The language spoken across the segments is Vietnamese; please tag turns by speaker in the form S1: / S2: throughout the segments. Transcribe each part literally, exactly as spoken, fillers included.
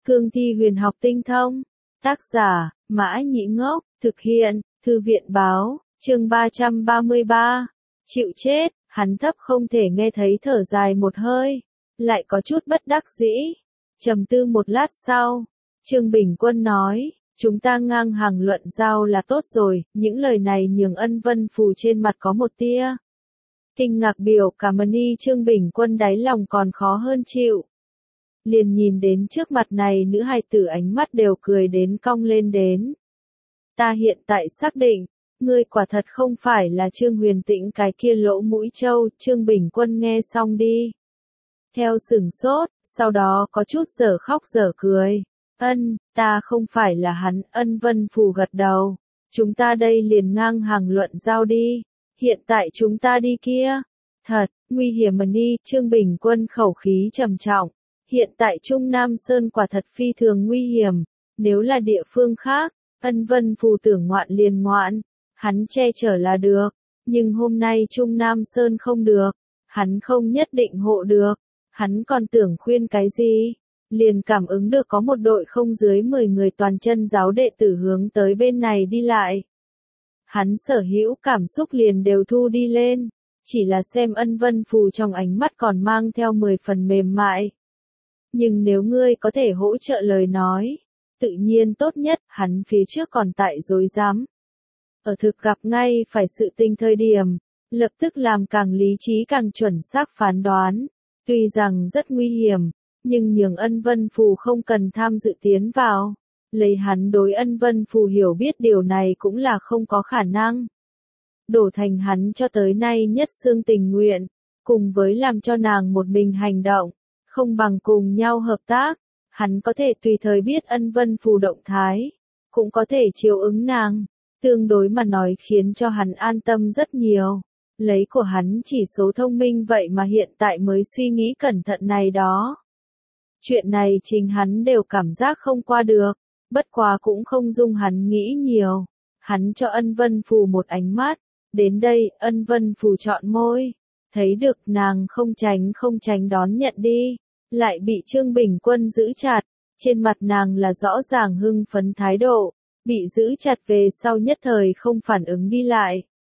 S1: Cương thi huyền học tinh thông. Tác giả, Mã Nhĩ Ngốc, thực hiện, Thư viện Báo, chương ba trăm ba mươi ba. Chịu chết, hắn thấp không thể nghe thấy thở dài một hơi, lại có chút bất đắc dĩ. Trầm tư một lát sau, Trương Bình Quân nói, chúng ta ngang hàng luận giao là tốt rồi, những lời này nhường Ân Vân Phù trên mặt có một tia kinh ngạc biểu cảm ơn. Trương Bình Quân đáy lòng còn khó hơn chịu. Liền nhìn đến trước mặt này nữ hài tử ánh mắt đều cười đến cong lên đến. Ta hiện tại xác định, ngươi quả thật không phải là Trương Huyền Tĩnh cái kia lỗ mũi trâu. Trương Bình Quân nghe xong đi theo sửng sốt, sau đó có chút dở khóc dở cười. Ân, ta không phải là hắn. Ân Vân Phù gật đầu. Chúng ta đây liền ngang hàng luận giao đi. Hiện tại chúng ta đi kia. Thật, nguy hiểm mà đi. Trương Bình Quân khẩu khí trầm trọng. Hiện tại Trung Nam Sơn quả thật phi thường nguy hiểm. Nếu là địa phương khác, Ân Vân Phù tưởng ngoạn liền ngoạn. Hắn che chở là được. Nhưng hôm nay Trung Nam Sơn không được. Hắn không nhất định hộ được. Hắn còn tưởng khuyên cái gì? Liền cảm ứng được có một đội không dưới mười người toàn chân giáo đệ tử hướng tới bên này đi lại. Hắn sở hữu cảm xúc liền đều thu đi lên. Chỉ là xem Ân Vân Phù trong ánh mắt còn mang theo mười phần mềm mại. Nhưng nếu ngươi có thể hỗ trợ lời nói, tự nhiên tốt nhất. Hắn phía trước còn tại dối dám. Ở thực gặp ngay phải sự tình thời điểm, lập tức làm càng lý trí càng chuẩn xác phán đoán. Tuy rằng rất nguy hiểm, nhưng nhường Ân Vân Phù không cần tham dự tiến vào. Lấy hắn đối Ân Vân Phù hiểu biết điều này cũng là không có khả năng. Đổ thành hắn cho tới nay nhất xương tình nguyện, cùng với làm cho nàng một mình hành động, không bằng cùng nhau hợp tác. Hắn có thể tùy thời biết Ân Vân Phù động thái, cũng có thể chiếu ứng nàng. Tương đối mà nói khiến cho hắn an tâm rất nhiều. Lấy của hắn chỉ số thông minh vậy mà hiện tại mới suy nghĩ cẩn thận này đó. Chuyện này chính hắn đều cảm giác không qua được, bất quá cũng không dung hắn nghĩ nhiều. Hắn cho Ân Vân Phù một ánh mắt, đến đây. Ân Vân Phù chọn môi, thấy được nàng không tránh không tránh đón nhận đi, lại bị Trương Bình Quân giữ chặt. Trên mặt nàng là rõ ràng hưng phấn thái độ, bị giữ chặt về sau nhất thời không phản ứng đi lại.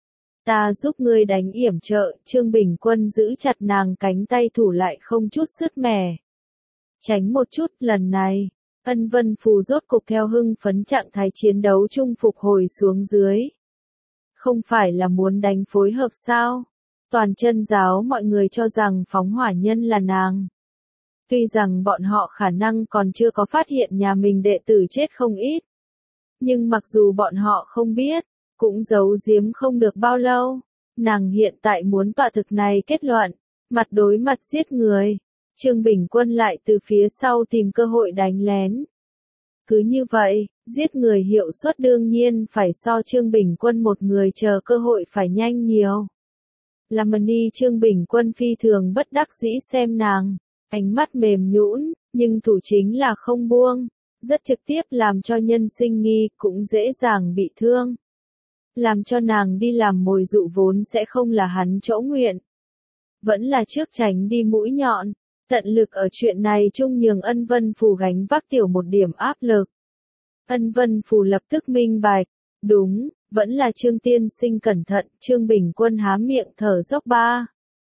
S1: Ta giúp ngươi đánh yểm trợ. Trương Bình Quân giữ chặt nàng cánh tay thủ lại không chút sứt mẻ. Tránh một chút. Lần này, Ân Vân Phù rốt cục theo hưng phấn trạng thái chiến đấu chung phục hồi xuống dưới. Không phải là muốn đánh phối hợp sao? Toàn chân giáo mọi người cho rằng phóng hỏa nhân là nàng. Tuy rằng bọn họ khả năng còn chưa có phát hiện nhà mình đệ tử chết không ít. Nhưng mặc dù bọn họ không biết, cũng giấu giếm không được bao lâu. Nàng hiện tại muốn tọa thực này kết luận, mặt đối mặt giết người. Trương Bình Quân lại từ phía sau tìm cơ hội đánh lén. Cứ như vậy, giết người hiệu suất đương nhiên phải so Trương Bình Quân một người chờ cơ hội phải nhanh nhiều. Làm ni Trương Bình Quân phi thường bất đắc dĩ xem nàng, ánh mắt mềm nhũn, nhưng thủ chính là không buông, rất trực tiếp làm cho nhân sinh nghi, cũng dễ dàng bị thương. Làm cho nàng đi làm mồi dụ vốn sẽ không là hắn chỗ nguyện. Vẫn là trước tránh đi mũi nhọn, tận lực ở chuyện này chung nhường Ân Vân Phù gánh vác tiểu một điểm áp lực. Ân Vân Phù lập tức minh bạch, đúng, vẫn là Trương tiên sinh cẩn thận. Trương Bình Quân há miệng thở dốc ba.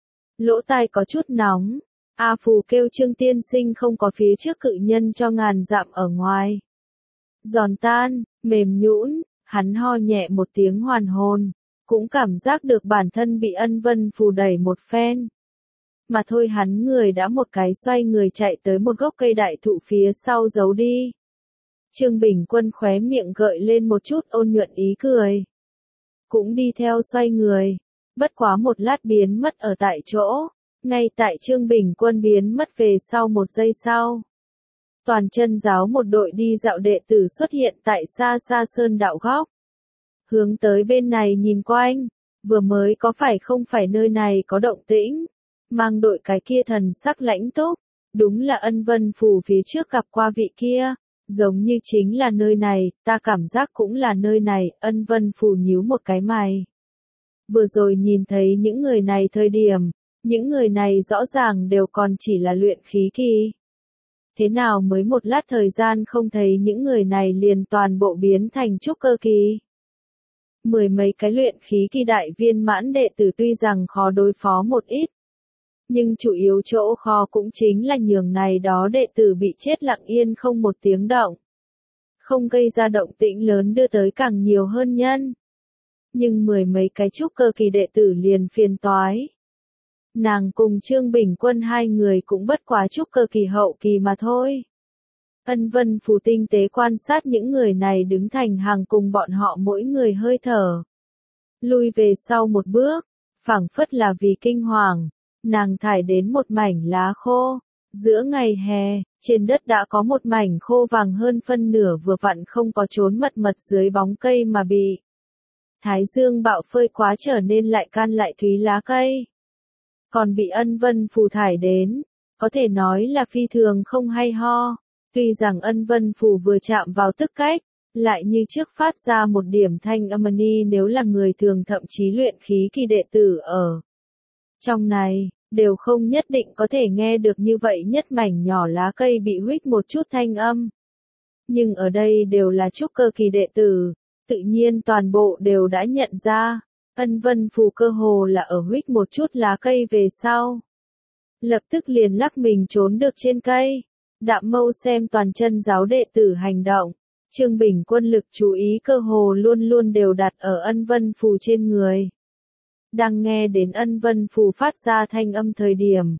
S1: Lỗ tai có chút nóng, A Phù kêu Trương tiên sinh không có phía trước cự nhân cho ngàn dặm ở ngoài. Giòn tan, mềm nhũn. Hắn ho nhẹ một tiếng hoàn hồn, cũng cảm giác được bản thân bị Ân Vân Phù đẩy một phen. Mà thôi hắn người đã một cái xoay người chạy tới một gốc cây đại thụ phía sau giấu đi. Trương Bình Quân khóe miệng gợi lên một chút ôn nhuận ý cười. Cũng đi theo xoay người, bất quá một lát biến mất ở tại chỗ, ngay tại Trương Bình Quân biến mất về sau một giây sau. Toàn chân giáo một đội đi dạo đệ tử xuất hiện tại xa xa sơn đạo góc. Hướng tới bên này nhìn quanh, vừa mới có phải không phải nơi này có động tĩnh, mang đội cái kia thần sắc lãnh túc, đúng là Ân Vân Phù phía trước gặp qua vị kia, giống như chính là nơi này, ta cảm giác cũng là nơi này. Ân Vân Phù nhíu một cái mày. Vừa rồi nhìn thấy những người này thời điểm, những người này rõ ràng đều còn chỉ là luyện khí kỳ. thế nào mới một lát thời gian không thấy những người này liền toàn bộ biến thành trúc cơ kỳ. Mười mấy cái luyện khí kỳ đại viên mãn đệ tử tuy rằng khó đối phó một ít, nhưng chủ yếu chỗ khó cũng chính là nhường này đó đệ tử bị chết lặng yên không một tiếng động. Không gây ra động tĩnh lớn đưa tới càng nhiều hơn nhân. Nhưng mười mấy cái trúc cơ kỳ đệ tử liền phiền toái. Nàng cùng Trương Bình Quân hai người cũng bất quá trúc cơ kỳ hậu kỳ mà thôi. Ân Vân Phù tinh tế quan sát những người này đứng thành hàng cùng bọn họ mỗi người hơi thở. Lui về sau một bước, phảng phất là vì kinh hoàng, nàng thải đến một mảnh lá khô. Giữa ngày hè, trên đất đã có một mảnh khô vàng hơn phân nửa vừa vặn không có trốn mật mật dưới bóng cây mà bị thái dương bạo phơi quá trở nên lại can lại thúy lá cây. Còn bị Ân Vân Phù thải đến, có thể nói là phi thường không hay ho. Tuy rằng Ân Vân Phù vừa chạm vào tức cách, lại như trước phát ra một điểm thanh âm ni nếu là người thường thậm chí luyện khí kỳ đệ tử ở trong này, đều không nhất định có thể nghe được như vậy nhất mảnh nhỏ lá cây bị huých một chút thanh âm. Nhưng ở đây đều là trúc cơ kỳ đệ tử, tự nhiên toàn bộ đều đã nhận ra, Ân Vân Phù cơ hồ là ở huých một chút lá cây về sau. Lập tức liền lắc mình trốn được trên cây. Đạm Mâu xem toàn chân giáo đệ tử hành động, Trương Bình Quân lực chú ý cơ hồ luôn luôn đều đặt ở Ân Vân Phù trên người. Đang nghe đến Ân Vân Phù phát ra thanh âm thời điểm,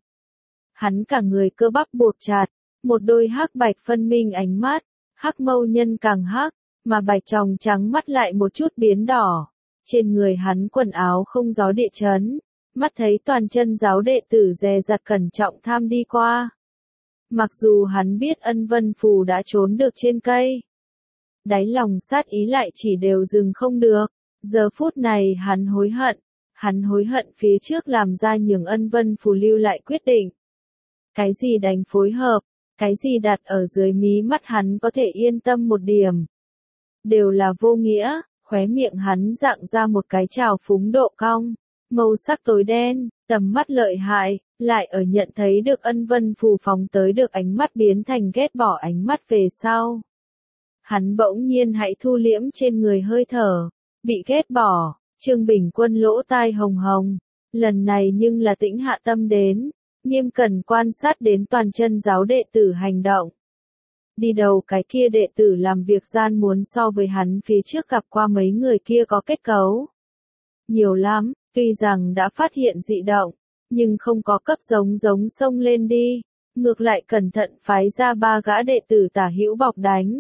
S1: hắn cả người cơ bắp buộc chặt, một đôi hắc bạch phân minh ánh mắt, hắc mâu nhân càng hắc, mà bạch tròng trắng mắt lại một chút biến đỏ. Trên người hắn quần áo không gió địa chấn, mắt thấy toàn chân giáo đệ tử dè dặt cẩn trọng tham đi qua. Mặc dù hắn biết Ân Vân Phù đã trốn được trên cây, đáy lòng sát ý lại chỉ đều dừng không được. Giờ phút này hắn hối hận, hắn hối hận phía trước làm ra nhường Ân Vân Phù lưu lại quyết định. Cái gì đánh phối hợp, cái gì đặt ở dưới mí mắt hắn có thể yên tâm một điểm. Đều là vô nghĩa, khóe miệng hắn dạng ra một cái trào phúng độ cong, màu sắc tối đen, tầm mắt lợi hại, lại ở nhận thấy được Ân Vân Phù phóng tới được ánh mắt biến thành ghét bỏ ánh mắt về sau. Hắn bỗng nhiên hãy thu liễm trên người hơi thở, bị ghét bỏ, Trương Bình Quân lỗ tai hồng hồng, lần này nhưng là tĩnh hạ tâm đến, nghiêm cẩn quan sát đến toàn chân giáo đệ tử hành động. Đi đầu cái kia đệ tử làm việc gian muốn so với hắn phía trước gặp qua mấy người kia có kết cấu nhiều lắm, tuy rằng đã phát hiện dị động, nhưng không có cấp giống giống xông lên đi, ngược lại cẩn thận phái ra ba gã đệ tử tả hữu bọc đánh.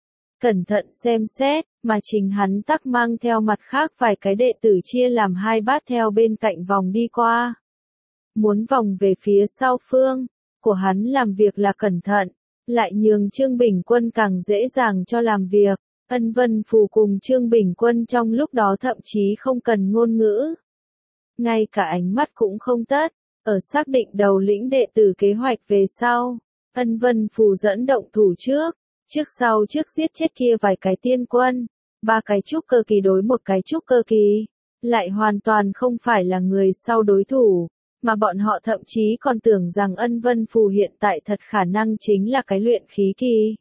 S1: Cẩn thận xem xét, mà chính hắn tắc mang theo mặt khác vài cái đệ tử chia làm hai bát theo bên cạnh vòng đi qua. Muốn vòng về phía sau phương, của hắn làm việc là cẩn thận, lại nhường Trương Bình Quân càng dễ dàng cho làm việc. Ân Vân Phù cùng Trương Bình Quân trong lúc đó thậm chí không cần ngôn ngữ. Ngay cả ánh mắt cũng không tất, ở xác định đầu lĩnh đệ tử kế hoạch về sau, Ân Vân Phù dẫn động thủ trước, trước sau trước giết chết kia vài cái tiên quân, ba cái trúc cơ kỳ đối một cái trúc cơ kỳ, lại hoàn toàn không phải là người sau đối thủ, mà bọn họ thậm chí còn tưởng rằng Ân Vân Phù hiện tại thật khả năng chính là cái luyện khí kỳ.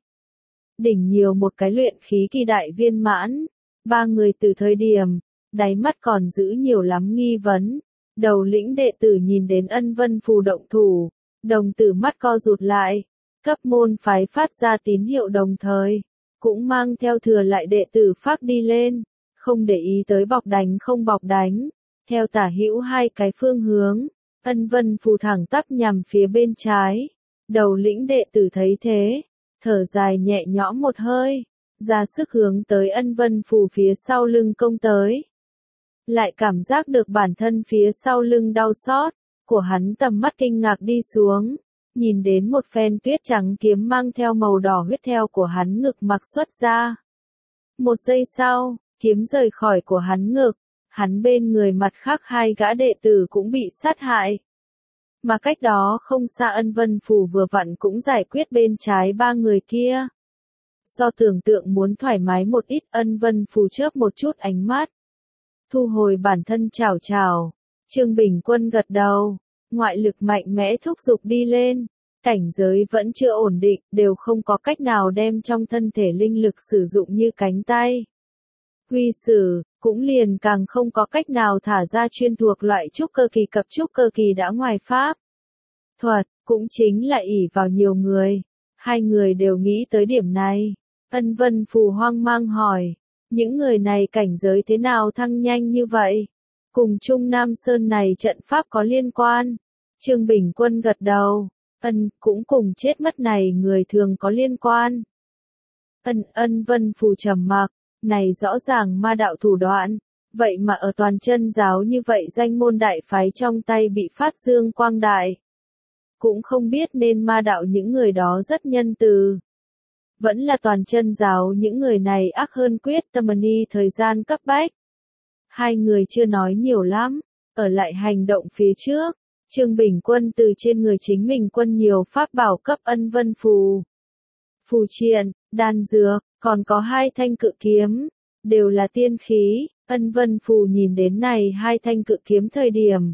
S1: Đỉnh nhiều một cái luyện khí kỳ đại viên mãn, ba người từ thời điểm, đáy mắt còn giữ nhiều lắm nghi vấn. Đầu lĩnh đệ tử nhìn đến Ân Vân Phù động thủ, đồng tử mắt co rụt lại, cấp môn phái phát ra tín hiệu đồng thời, cũng mang theo thừa lại đệ tử phát đi lên, không để ý tới bọc đánh không bọc đánh, theo tả hữu hai cái phương hướng, Ân Vân Phù thẳng tắp nhằm phía bên trái. Đầu lĩnh đệ tử thấy thế, thở dài nhẹ nhõm một hơi, ra sức hướng tới Ân Vân Phù phía sau lưng công tới. Lại cảm giác được bản thân phía sau lưng đau xót, của hắn tầm mắt kinh ngạc đi xuống, nhìn đến một phen tuyết trắng kiếm mang theo màu đỏ huyết theo của hắn ngực mặc xuất ra. Một giây sau, kiếm rời khỏi của hắn ngực, hắn bên người mặt khác hai gã đệ tử cũng bị sát hại. Mà cách đó không xa Ân Vân Phù vừa vặn cũng giải quyết bên trái ba người kia. Do tưởng tượng muốn thoải mái một ít, Ân Vân Phù chớp một chút ánh mắt. Thu hồi bản thân chào chào, Trương Bình Quân gật đầu, ngoại lực mạnh mẽ thúc giục đi lên, cảnh giới vẫn chưa ổn định, đều không có cách nào đem trong thân thể linh lực sử dụng như cánh tay. Huy sử, cũng liền càng không có cách nào thả ra chuyên thuộc loại trúc cơ kỳ cập trúc cơ kỳ đã ngoài pháp. Thuật, cũng chính là ỷ vào nhiều người. Hai người đều nghĩ tới điểm này. Ân Vân Phù hoang mang hỏi, những người này cảnh giới thế nào thăng nhanh như vậy? Cùng Trung Nam Sơn này trận pháp có liên quan. Trương Bình Quân gật đầu, ân, cũng cùng chết mất này người thường có liên quan. Ân Ân Vân Phù trầm mặc, này rõ ràng ma đạo thủ đoạn, vậy mà ở toàn chân giáo như vậy danh môn đại phái trong tay bị phát dương quang đại. Cũng không biết nên ma đạo những người đó rất nhân từ. Vẫn là toàn chân giáo những người này ác hơn quyết tâm ni thời gian cấp bách. Hai người chưa nói nhiều lắm, ở lại hành động phía trước. Trương Bình Quân từ trên người chính mình quân nhiều pháp bảo cấp Ân Vân Phù. Phù triện, đan dược, còn có hai thanh cự kiếm, đều là tiên khí. Ân Vân Phù nhìn đến này hai thanh cự kiếm thời điểm.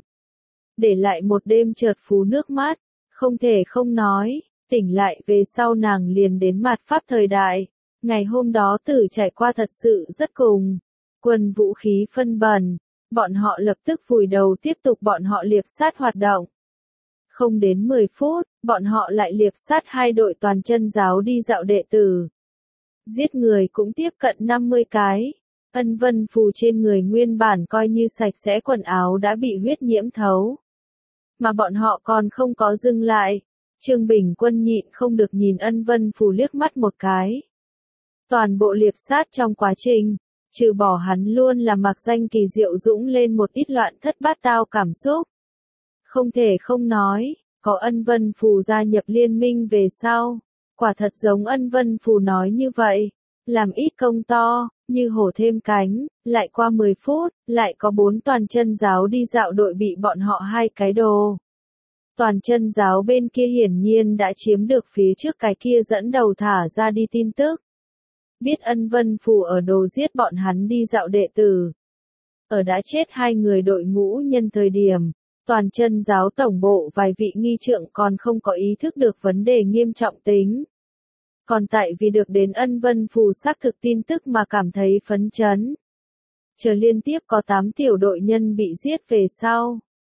S1: Để lại một đêm chợt phú nước mắt, không thể không nói, tỉnh lại về sau nàng liền đến mặt pháp thời đại. Ngày hôm đó tử trải qua thật sự rất cùng. Quân vũ khí phân bần. Bọn họ lập tức vùi đầu tiếp tục bọn họ liệp sát hoạt động. Không đến mười phút, bọn họ lại liệp sát hai đội toàn chân giáo đi dạo đệ tử. Giết người cũng tiếp cận năm mươi cái. Ân Vân Phù trên người nguyên bản coi như sạch sẽ quần áo đã bị huyết nhiễm thấu. Mà bọn họ còn không có dừng lại. Trương Bình Quân nhịn không được nhìn Ân Vân Phù liếc mắt một cái. Toàn bộ liệp sát trong quá trình, trừ bỏ hắn luôn là mặc danh kỳ diệu dũng lên một ít loạn thất bát tao cảm xúc. Không thể không nói, có Ân Vân Phù gia nhập liên minh về sau. Quả thật giống Ân Vân Phù nói như vậy. Làm ít công to, như hổ thêm cánh, lại qua mười phút, lại có bốn toàn chân giáo đi dạo đội bị bọn họ hai cái đồ. Toàn chân giáo bên kia hiển nhiên đã chiếm được phía trước cái kia dẫn đầu thả ra đi tin tức. Biết Ân Vân Phù ở đồ giết bọn hắn đi dạo đệ tử. Ở đã chết hai người đội ngũ nhân thời điểm, toàn chân giáo tổng bộ vài vị nghi trượng còn không có ý thức được vấn đề nghiêm trọng tính. Còn tại vì được đến Ân Vân Phù xác thực tin tức mà cảm thấy phấn chấn. Chờ liên tiếp có tám tiểu đội nhân bị giết về sau.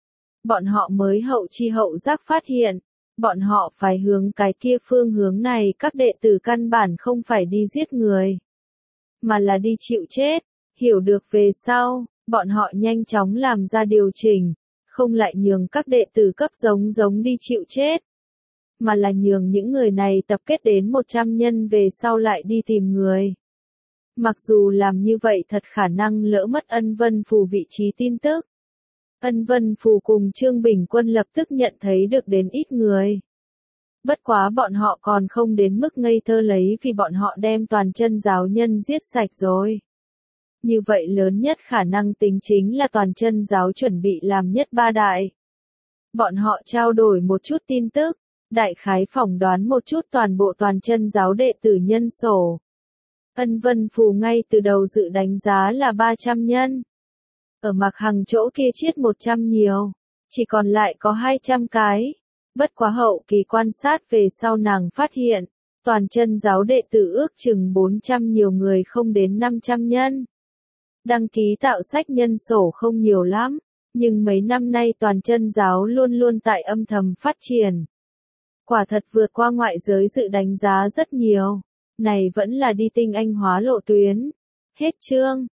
S1: Bọn họ mới hậu chi hậu giác phát hiện, bọn họ phải hướng cái kia phương hướng này các đệ tử căn bản không phải đi giết người, mà là đi chịu chết. Hiểu được về sau, bọn họ nhanh chóng làm ra điều chỉnh, không lại nhường các đệ tử cấp giống giống đi chịu chết, mà là nhường những người này tập kết đến một trăm nhân về sau lại đi tìm người. Mặc dù làm như vậy thật khả năng lỡ mất Ân Vân Phù vị trí tin tức. Ân Vân Phù cùng Trương Bình Quân lập tức nhận thấy được đến ít người. Bất quá bọn họ còn không đến mức ngây thơ lấy vì bọn họ đem toàn chân giáo nhân giết sạch rồi. Như vậy lớn nhất khả năng tính chính là toàn chân giáo chuẩn bị làm nhất ba đại. Bọn họ trao đổi một chút tin tức, đại khái phỏng đoán một chút toàn bộ toàn chân giáo đệ tử nhân sổ. Ân Vân Phù ngay từ đầu dự đánh giá là ba trăm nhân. Ở Mạc Hằng chỗ kia chết một trăm nhiều, chỉ còn lại có hai trăm cái. Bất quá hậu kỳ quan sát về sau nàng phát hiện, toàn chân giáo đệ tử ước chừng bốn trăm nhiều người không đến năm trăm nhân. Đăng ký tạo sách nhân sổ không nhiều lắm, nhưng mấy năm nay toàn chân giáo luôn luôn tại âm thầm phát triển. Quả thật vượt qua ngoại giới dự đánh giá rất nhiều. Này vẫn là đi tinh anh hóa lộ tuyến. Hết chương.